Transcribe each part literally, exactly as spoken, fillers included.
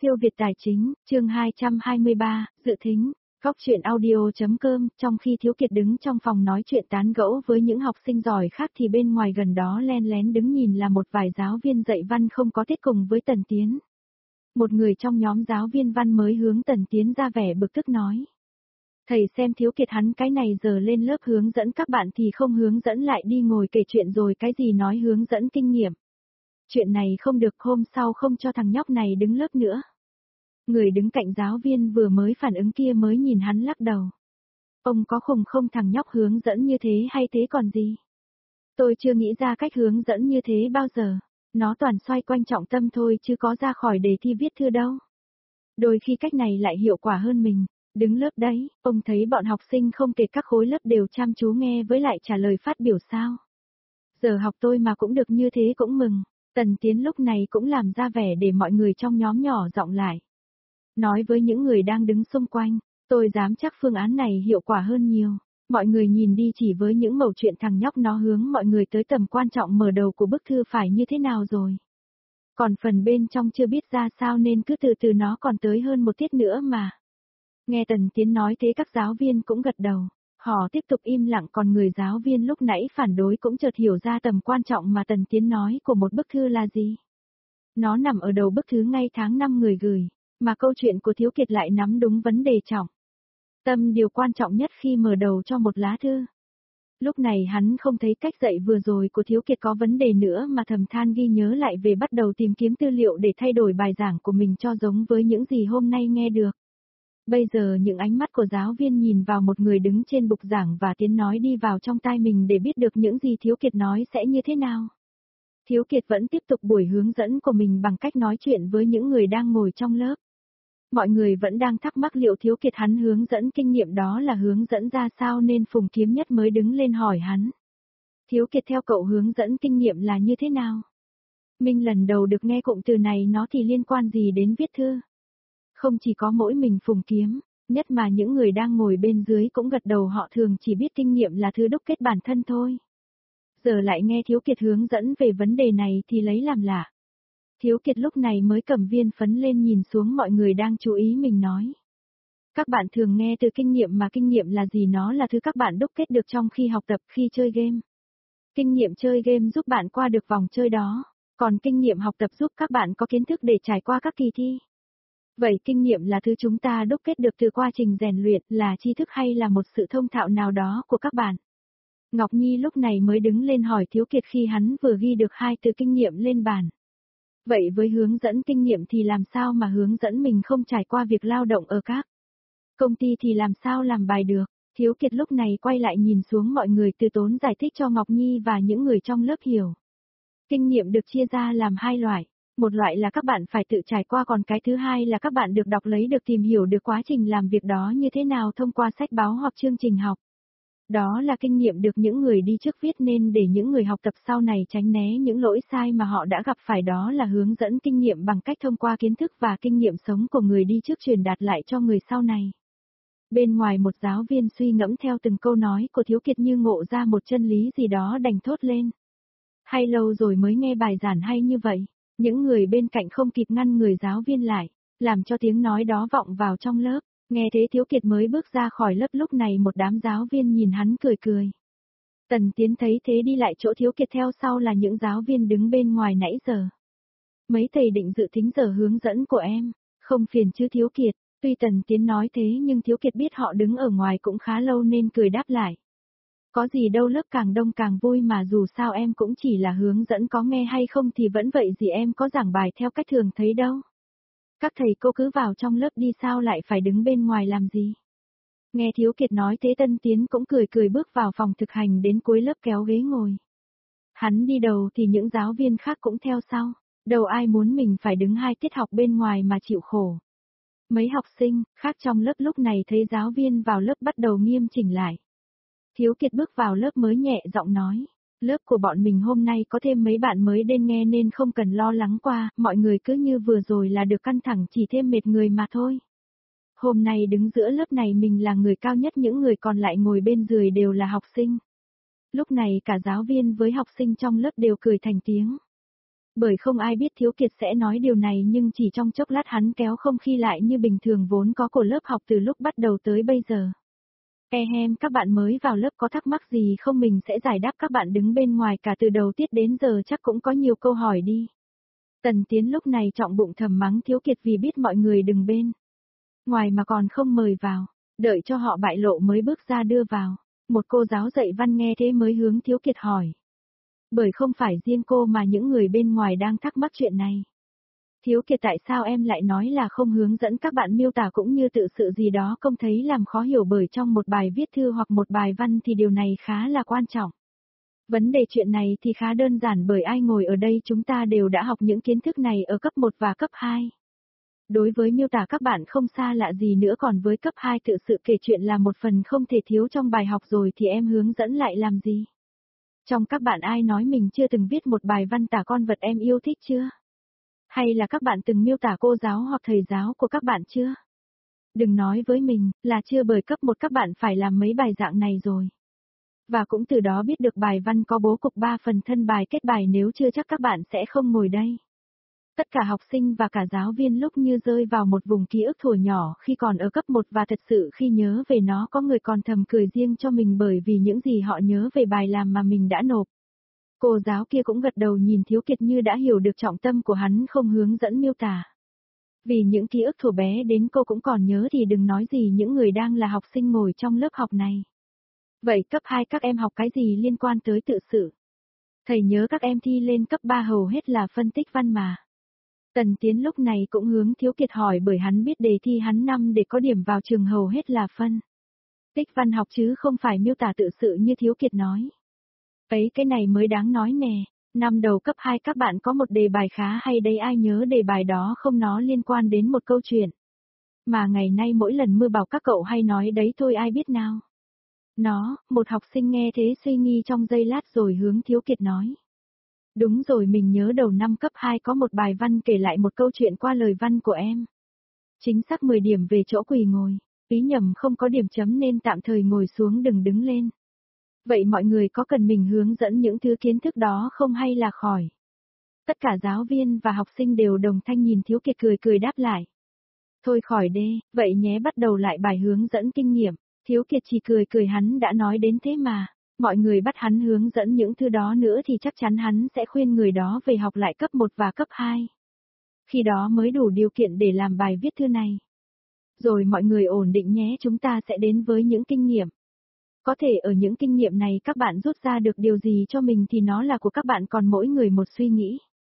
Siêu Việt Tài Chính, chương hai trăm hai mươi ba, dự thính, góc truyện audio.com, trong khi Thiếu Kiệt đứng trong phòng nói chuyện tán gẫu với những học sinh giỏi khác thì bên ngoài gần đó len lén đứng nhìn là một vài giáo viên dạy văn không có tiết cùng với Tần Tiến. Một người trong nhóm giáo viên văn mới hướng Tần Tiến ra vẻ bực tức nói. Thầy xem Thiếu Kiệt hắn cái này giờ lên lớp hướng dẫn các bạn thì không hướng dẫn lại đi ngồi kể chuyện rồi cái gì nói hướng dẫn kinh nghiệm. Chuyện này không được, hôm sau không cho thằng nhóc này đứng lớp nữa. Người đứng cạnh giáo viên vừa mới phản ứng kia mới nhìn hắn lắc đầu. Ông có khùng không, thằng nhóc hướng dẫn như thế hay thế còn gì? Tôi chưa nghĩ ra cách hướng dẫn như thế bao giờ. Nó toàn xoay quanh trọng tâm thôi chứ có ra khỏi đề thi viết thư đâu. Đôi khi cách này lại hiệu quả hơn mình. Đứng lớp đấy, ông thấy bọn học sinh không kể các khối lớp đều chăm chú nghe với lại trả lời phát biểu sao. Giờ học tôi mà cũng được như thế cũng mừng. Tần Tiến lúc này cũng làm ra vẻ để mọi người trong nhóm nhỏ giọng lại. Nói với những người đang đứng xung quanh, tôi dám chắc phương án này hiệu quả hơn nhiều. Mọi người nhìn đi, chỉ với những mẩu chuyện thằng nhóc nó hướng mọi người tới tầm quan trọng mở đầu của bức thư phải như thế nào rồi. Còn phần bên trong chưa biết ra sao nên cứ từ từ, nó còn tới hơn một tiết nữa mà. Nghe Tần Tiến nói thế các giáo viên cũng gật đầu. Họ tiếp tục im lặng, còn người giáo viên lúc nãy phản đối cũng chợt hiểu ra tầm quan trọng mà Tần Tiến nói của một bức thư là gì. Nó nằm ở đầu bức thư ngay tháng năm người gửi, mà câu chuyện của Thiếu Kiệt lại nắm đúng vấn đề trọng tâm, điều quan trọng nhất khi mở đầu cho một lá thư. Lúc này hắn không thấy cách dạy vừa rồi của Thiếu Kiệt có vấn đề nữa mà thầm than ghi nhớ lại về bắt đầu tìm kiếm tư liệu để thay đổi bài giảng của mình cho giống với những gì hôm nay nghe được. Bây giờ những ánh mắt của giáo viên nhìn vào một người đứng trên bục giảng và Tiến nói đi vào trong tai mình để biết được những gì Thiếu Kiệt nói sẽ như thế nào. Thiếu Kiệt vẫn tiếp tục buổi hướng dẫn của mình bằng cách nói chuyện với những người đang ngồi trong lớp. Mọi người vẫn đang thắc mắc liệu Thiếu Kiệt hắn hướng dẫn kinh nghiệm đó là hướng dẫn ra sao nên Phùng Kiếm Nhất mới đứng lên hỏi hắn. Thiếu Kiệt, theo cậu hướng dẫn kinh nghiệm là như thế nào? Mình lần đầu được nghe cụm từ này, nó thì liên quan gì đến viết thư? Không chỉ có mỗi mình Phùng Kiếm Nhất mà những người đang ngồi bên dưới cũng gật đầu, họ thường chỉ biết kinh nghiệm là thứ đúc kết bản thân thôi. Giờ lại nghe Thiếu Kiệt hướng dẫn về vấn đề này thì lấy làm lạ. Thiếu Kiệt lúc này mới cầm viên phấn lên nhìn xuống mọi người đang chú ý mình nói. Các bạn thường nghe từ kinh nghiệm mà kinh nghiệm là gì? Nó là thứ các bạn đúc kết được trong khi học tập, khi chơi game. Kinh nghiệm chơi game giúp bạn qua được vòng chơi đó, còn kinh nghiệm học tập giúp các bạn có kiến thức để trải qua các kỳ thi. Vậy kinh nghiệm là thứ chúng ta đúc kết được từ quá trình rèn luyện, là tri thức hay là một sự thông thạo nào đó của các bạn? Ngọc Nhi lúc này mới đứng lên hỏi Thiếu Kiệt khi hắn vừa ghi được hai từ kinh nghiệm lên bàn. Vậy với hướng dẫn kinh nghiệm thì làm sao mà hướng dẫn mình không trải qua việc lao động ở các công ty thì làm sao làm bài được? Thiếu Kiệt lúc này quay lại nhìn xuống mọi người, từ tốn giải thích cho Ngọc Nhi và những người trong lớp hiểu. Kinh nghiệm được chia ra làm hai loại. Một loại là các bạn phải tự trải qua, còn cái thứ hai là các bạn được đọc lấy, được tìm hiểu được quá trình làm việc đó như thế nào thông qua sách báo hoặc chương trình học. Đó là kinh nghiệm được những người đi trước viết nên để những người học tập sau này tránh né những lỗi sai mà họ đã gặp phải. Đó là hướng dẫn kinh nghiệm bằng cách thông qua kiến thức và kinh nghiệm sống của người đi trước truyền đạt lại cho người sau này. Bên ngoài một giáo viên suy ngẫm theo từng câu nói của Thiếu Kiệt như ngộ ra một chân lý gì đó đành thốt lên. Hay lâu rồi mới nghe bài giảng hay như vậy. Những người bên cạnh không kịp ngăn người giáo viên lại, làm cho tiếng nói đó vọng vào trong lớp. Nghe thế Thiếu Kiệt mới bước ra khỏi lớp, lúc này một đám giáo viên nhìn hắn cười cười. Tần Tiến thấy thế đi lại chỗ Thiếu Kiệt, theo sau là những giáo viên đứng bên ngoài nãy giờ. Mấy thầy định dự thính giờ hướng dẫn của em, không phiền chứ Thiếu Kiệt? Tuy Tần Tiến nói thế nhưng Thiếu Kiệt biết họ đứng ở ngoài cũng khá lâu nên cười đáp lại. Có gì đâu, lớp càng đông càng vui mà, dù sao em cũng chỉ là hướng dẫn, có nghe hay không thì vẫn vậy, gì em có giảng bài theo cách thường thấy đâu. Các thầy cô cứ vào trong lớp đi, sao lại phải đứng bên ngoài làm gì? Nghe Thiếu Kiệt nói thế Tân Tiến cũng cười cười bước vào phòng thực hành, đến cuối lớp kéo ghế ngồi. Hắn đi đầu thì những giáo viên khác cũng theo sau, đâu ai muốn mình phải đứng hai tiết học bên ngoài mà chịu khổ. Mấy học sinh khác trong lớp lúc này thấy giáo viên vào lớp bắt đầu nghiêm chỉnh lại. Thiếu Kiệt bước vào lớp mới nhẹ giọng nói, lớp của bọn mình hôm nay có thêm mấy bạn mới đến nghe nên không cần lo lắng qua, mọi người cứ như vừa rồi là được, căng thẳng chỉ thêm mệt người mà thôi. Hôm nay đứng giữa lớp này mình là người cao nhất, những người còn lại ngồi bên dưới đều là học sinh. Lúc này cả giáo viên với học sinh trong lớp đều cười thành tiếng. Bởi không ai biết Thiếu Kiệt sẽ nói điều này nhưng chỉ trong chốc lát hắn kéo không khí lại như bình thường vốn có của lớp học từ lúc bắt đầu tới bây giờ. Ehem, các bạn mới vào lớp có thắc mắc gì không mình sẽ giải đáp các bạn đứng bên ngoài cả từ đầu tiết đến giờ chắc cũng có nhiều câu hỏi đi. Tần Tiến lúc này trọng bụng thầm mắng Thiếu Kiệt vì biết mọi người đừng bên ngoài mà còn không mời vào, đợi cho họ bại lộ mới bước ra đưa vào. Một cô giáo dạy văn nghe thế mới hướng Thiếu Kiệt hỏi. Bởi không phải riêng cô mà những người bên ngoài đang thắc mắc chuyện này. Thiếu Kiệt tại sao em lại nói là không hướng dẫn các bạn miêu tả cũng như tự sự gì đó không thấy làm khó hiểu bởi trong một bài viết thư hoặc một bài văn thì điều này khá là quan trọng. Vấn đề chuyện này thì khá đơn giản bởi ai ngồi ở đây chúng ta đều đã học những kiến thức này ở cấp một và cấp hai. Đối với miêu tả các bạn không xa lạ gì nữa còn với cấp hai tự sự kể chuyện là một phần không thể thiếu trong bài học rồi thì em hướng dẫn lại làm gì? Trong các bạn ai nói mình chưa từng viết một bài văn tả con vật em yêu thích chưa? Hay là các bạn từng miêu tả cô giáo hoặc thầy giáo của các bạn chưa? Đừng nói với mình là chưa bởi cấp một các bạn phải làm mấy bài dạng này rồi. Và cũng từ đó biết được bài văn có bố cục ba phần thân bài kết bài nếu chưa chắc các bạn sẽ không ngồi đây. Tất cả học sinh và cả giáo viên lúc như rơi vào một vùng ký ức thuở nhỏ khi còn ở cấp một và thật sự khi nhớ về nó có người còn thầm cười riêng cho mình bởi vì những gì họ nhớ về bài làm mà mình đã nộp. Cô giáo kia cũng gật đầu nhìn Thiếu Kiệt như đã hiểu được trọng tâm của hắn không hướng dẫn miêu tả. Vì những ký ức thuở bé đến cô cũng còn nhớ thì đừng nói gì những người đang là học sinh ngồi trong lớp học này. Vậy cấp hai các em học cái gì liên quan tới tự sự? Thầy nhớ các em thi lên cấp ba hầu hết là phân tích văn mà. Tần Tiến lúc này cũng hướng Thiếu Kiệt hỏi bởi hắn biết đề thi hắn năm để có điểm vào trường hầu hết là phân tích văn học chứ không phải miêu tả tự sự như Thiếu Kiệt nói. Ấy cái này mới đáng nói nè, năm đầu cấp hai các bạn có một đề bài khá hay đấy ai nhớ đề bài đó không nó liên quan đến một câu chuyện. Mà ngày nay mỗi lần mưa bảo các cậu hay nói đấy thôi ai biết nào. Nó, một học sinh nghe thế suy nghi trong giây lát rồi hướng Thiếu Kiệt nói. Đúng rồi mình nhớ đầu năm cấp hai có một bài văn kể lại một câu chuyện qua lời văn của em. Chính xác mười điểm về chỗ quỳ ngồi, ý nhầm không có điểm chấm nên tạm thời ngồi xuống đừng đứng lên. Vậy mọi người có cần mình hướng dẫn những thứ kiến thức đó không hay là khỏi? Tất cả giáo viên và học sinh đều đồng thanh nhìn Thiếu Kiệt cười cười đáp lại. Thôi khỏi đê, vậy nhé bắt đầu lại bài hướng dẫn kinh nghiệm. Thiếu Kiệt chỉ cười cười hắn đã nói đến thế mà. Mọi người bắt hắn hướng dẫn những thứ đó nữa thì chắc chắn hắn sẽ khuyên người đó về học lại cấp một và cấp hai. Khi đó mới đủ điều kiện để làm bài viết thư này. Rồi mọi người ổn định nhé chúng ta sẽ đến với những kinh nghiệm. Có thể ở những kinh nghiệm này các bạn rút ra được điều gì cho mình thì nó là của các bạn còn mỗi người một suy nghĩ.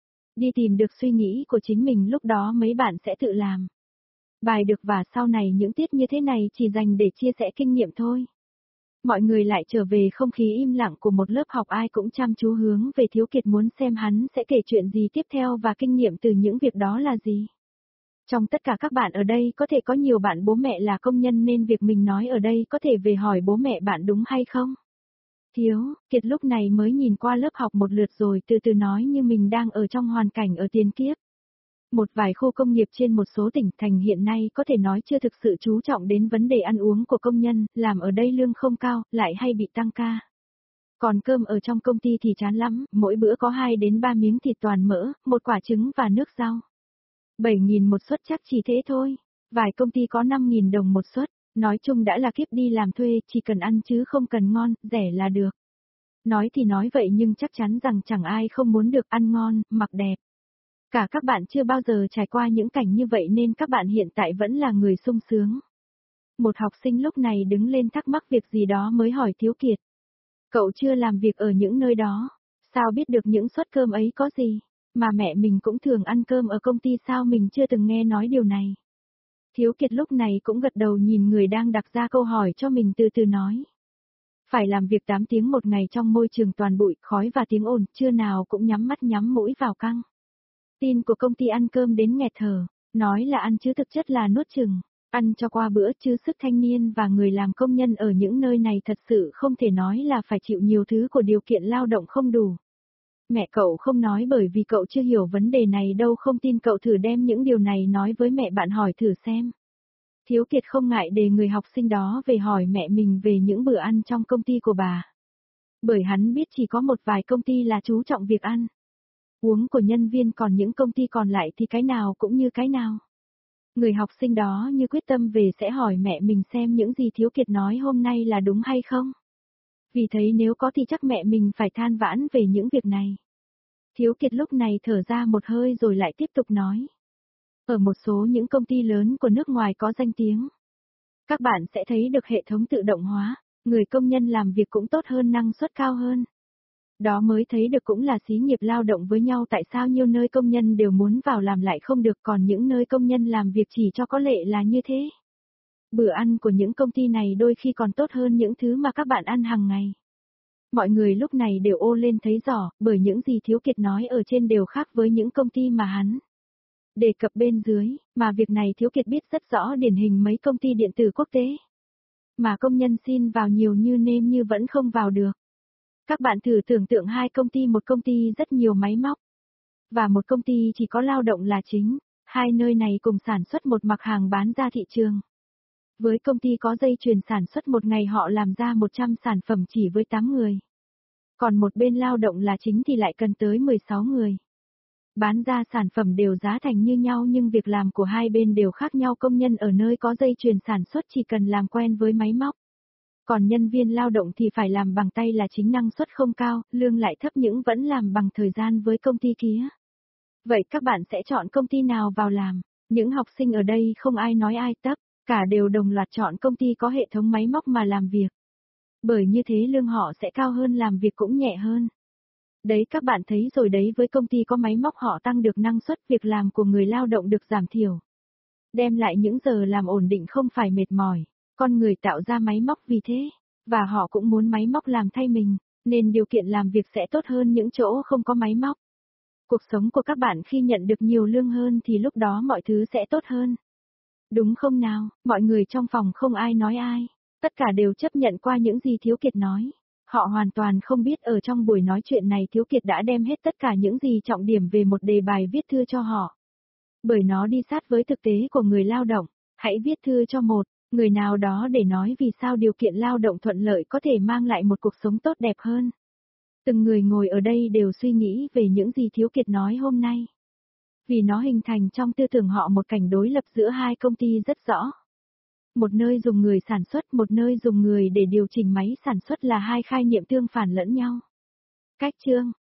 Đi tìm được suy nghĩ của chính mình lúc đó mấy bạn sẽ tự làm. Bài được và sau này những tiết như thế này chỉ dành để chia sẻ kinh nghiệm thôi. Mọi người lại trở về không khí im lặng của một lớp học ai cũng chăm chú hướng về Thiếu Kiệt muốn xem hắn sẽ kể chuyện gì tiếp theo và kinh nghiệm từ những việc đó là gì. Trong tất cả các bạn ở đây có thể có nhiều bạn bố mẹ là công nhân nên việc mình nói ở đây có thể về hỏi bố mẹ bạn đúng hay không? Thiếu, Kiệt lúc này mới nhìn qua lớp học một lượt rồi từ từ nói như mình đang ở trong hoàn cảnh ở tiền kiếp. Một vài khu công nghiệp trên một số tỉnh thành hiện nay có thể nói chưa thực sự chú trọng đến vấn đề ăn uống của công nhân, làm ở đây lương không cao, lại hay bị tăng ca. Còn cơm ở trong công ty thì chán lắm, mỗi bữa có hai đến ba miếng thịt toàn mỡ, một quả trứng và nước rau. bảy nghìn một suất chắc chỉ thế thôi, vài công ty có năm nghìn đồng một suất, nói chung đã là kiếp đi làm thuê, chỉ cần ăn chứ không cần ngon, rẻ là được. Nói thì nói vậy nhưng chắc chắn rằng chẳng ai không muốn được ăn ngon, mặc đẹp. Cả các bạn chưa bao giờ trải qua những cảnh như vậy nên các bạn hiện tại vẫn là người sung sướng. Một học sinh lúc này đứng lên thắc mắc việc gì đó mới hỏi Thiếu Kiệt. Cậu chưa làm việc ở những nơi đó, sao biết được những suất cơm ấy có gì, mà mẹ mình cũng thường ăn cơm ở công ty sao mình chưa từng nghe nói điều này. Thiếu Kiệt lúc này cũng gật đầu nhìn người đang đặt ra câu hỏi cho mình từ từ nói. Phải làm việc tám tiếng một ngày trong môi trường toàn bụi, khói và tiếng ồn, trưa nào cũng nhắm mắt nhắm mũi vào căng. Tin của công ty ăn cơm đến nghẹt thở, nói là ăn chứ thực chất là nuốt chừng, ăn cho qua bữa chứ sức thanh niên và người làm công nhân ở những nơi này thật sự không thể nói là phải chịu nhiều thứ của điều kiện lao động không đủ. Mẹ cậu không nói bởi vì cậu chưa hiểu vấn đề này đâu không tin cậu thử đem những điều này nói với mẹ bạn hỏi thử xem. Thiếu Kiệt không ngại để người học sinh đó về hỏi mẹ mình về những bữa ăn trong công ty của bà. Bởi hắn biết chỉ có một vài công ty là chú trọng việc ăn. Uống của nhân viên, còn những công ty còn lại thì cái nào cũng như cái nào. Người học sinh đó như quyết tâm về sẽ hỏi mẹ mình xem những gì Thiếu Kiệt nói hôm nay là đúng hay không. Vì thấy nếu có thì chắc mẹ mình phải than vãn về những việc này. Thiếu Kiệt lúc này thở ra một hơi rồi lại tiếp tục nói. Ở một số những công ty lớn của nước ngoài có danh tiếng, các bạn sẽ thấy được hệ thống tự động hóa, người công nhân làm việc cũng tốt hơn, năng suất cao hơn. Đó mới thấy được cũng là xí nghiệp lao động với nhau, tại sao nhiều nơi công nhân đều muốn vào làm lại không được, còn những nơi công nhân làm việc chỉ cho có lệ là như thế. Bữa ăn của những công ty này đôi khi còn tốt hơn những thứ mà các bạn ăn hàng ngày. Mọi người lúc này đều ô lên thấy rõ, bởi những gì Thiếu Kiệt nói ở trên đều khác với những công ty mà hắn đề cập bên dưới, mà việc này Thiếu Kiệt biết rất rõ, điển hình mấy công ty điện tử quốc tế. Mà công nhân xin vào nhiều như nêm như vẫn không vào được. Các bạn thử tưởng tượng hai công ty, một công ty rất nhiều máy móc, và một công ty chỉ có lao động là chính, hai nơi này cùng sản xuất một mặt hàng bán ra thị trường. Với công ty có dây chuyền sản xuất, một ngày họ làm ra một trăm sản phẩm chỉ với tám người. Còn một bên lao động là chính thì lại cần tới mười sáu người. Bán ra sản phẩm đều giá thành như nhau nhưng việc làm của hai bên đều khác nhau. Công nhân ở nơi có dây chuyền sản xuất chỉ cần làm quen với máy móc. Còn nhân viên lao động thì phải làm bằng tay là chính, năng suất không cao, lương lại thấp nhưng vẫn làm bằng thời gian với công ty kia. Vậy các bạn sẽ chọn công ty nào vào làm? Những học sinh ở đây không ai nói ai tấp, cả đều đồng loạt chọn công ty có hệ thống máy móc mà làm việc. Bởi như thế lương họ sẽ cao hơn, làm việc cũng nhẹ hơn. Đấy, các bạn thấy rồi đấy, với công ty có máy móc họ tăng được năng suất, việc làm của người lao động được giảm thiểu. Đem lại những giờ làm ổn định, không phải mệt mỏi. Con người tạo ra máy móc vì thế, và họ cũng muốn máy móc làm thay mình, nên điều kiện làm việc sẽ tốt hơn những chỗ không có máy móc. Cuộc sống của các bạn khi nhận được nhiều lương hơn thì lúc đó mọi thứ sẽ tốt hơn. Đúng không nào? Mọi người trong phòng không ai nói ai, tất cả đều chấp nhận qua những gì Thiếu Kiệt nói. Họ hoàn toàn không biết ở trong buổi nói chuyện này Thiếu Kiệt đã đem hết tất cả những gì trọng điểm về một đề bài viết thư cho họ. Bởi nó đi sát với thực tế của người lao động. Hãy viết thư cho một người nào đó để nói vì sao điều kiện lao động thuận lợi có thể mang lại một cuộc sống tốt đẹp hơn. Từng người ngồi ở đây đều suy nghĩ về những gì Thiếu Kiệt nói hôm nay. Vì nó hình thành trong tư tưởng họ một cảnh đối lập giữa hai công ty rất rõ. Một nơi dùng người sản xuất, một nơi dùng người để điều chỉnh máy sản xuất là hai khai niệm tương phản lẫn nhau. Cách chương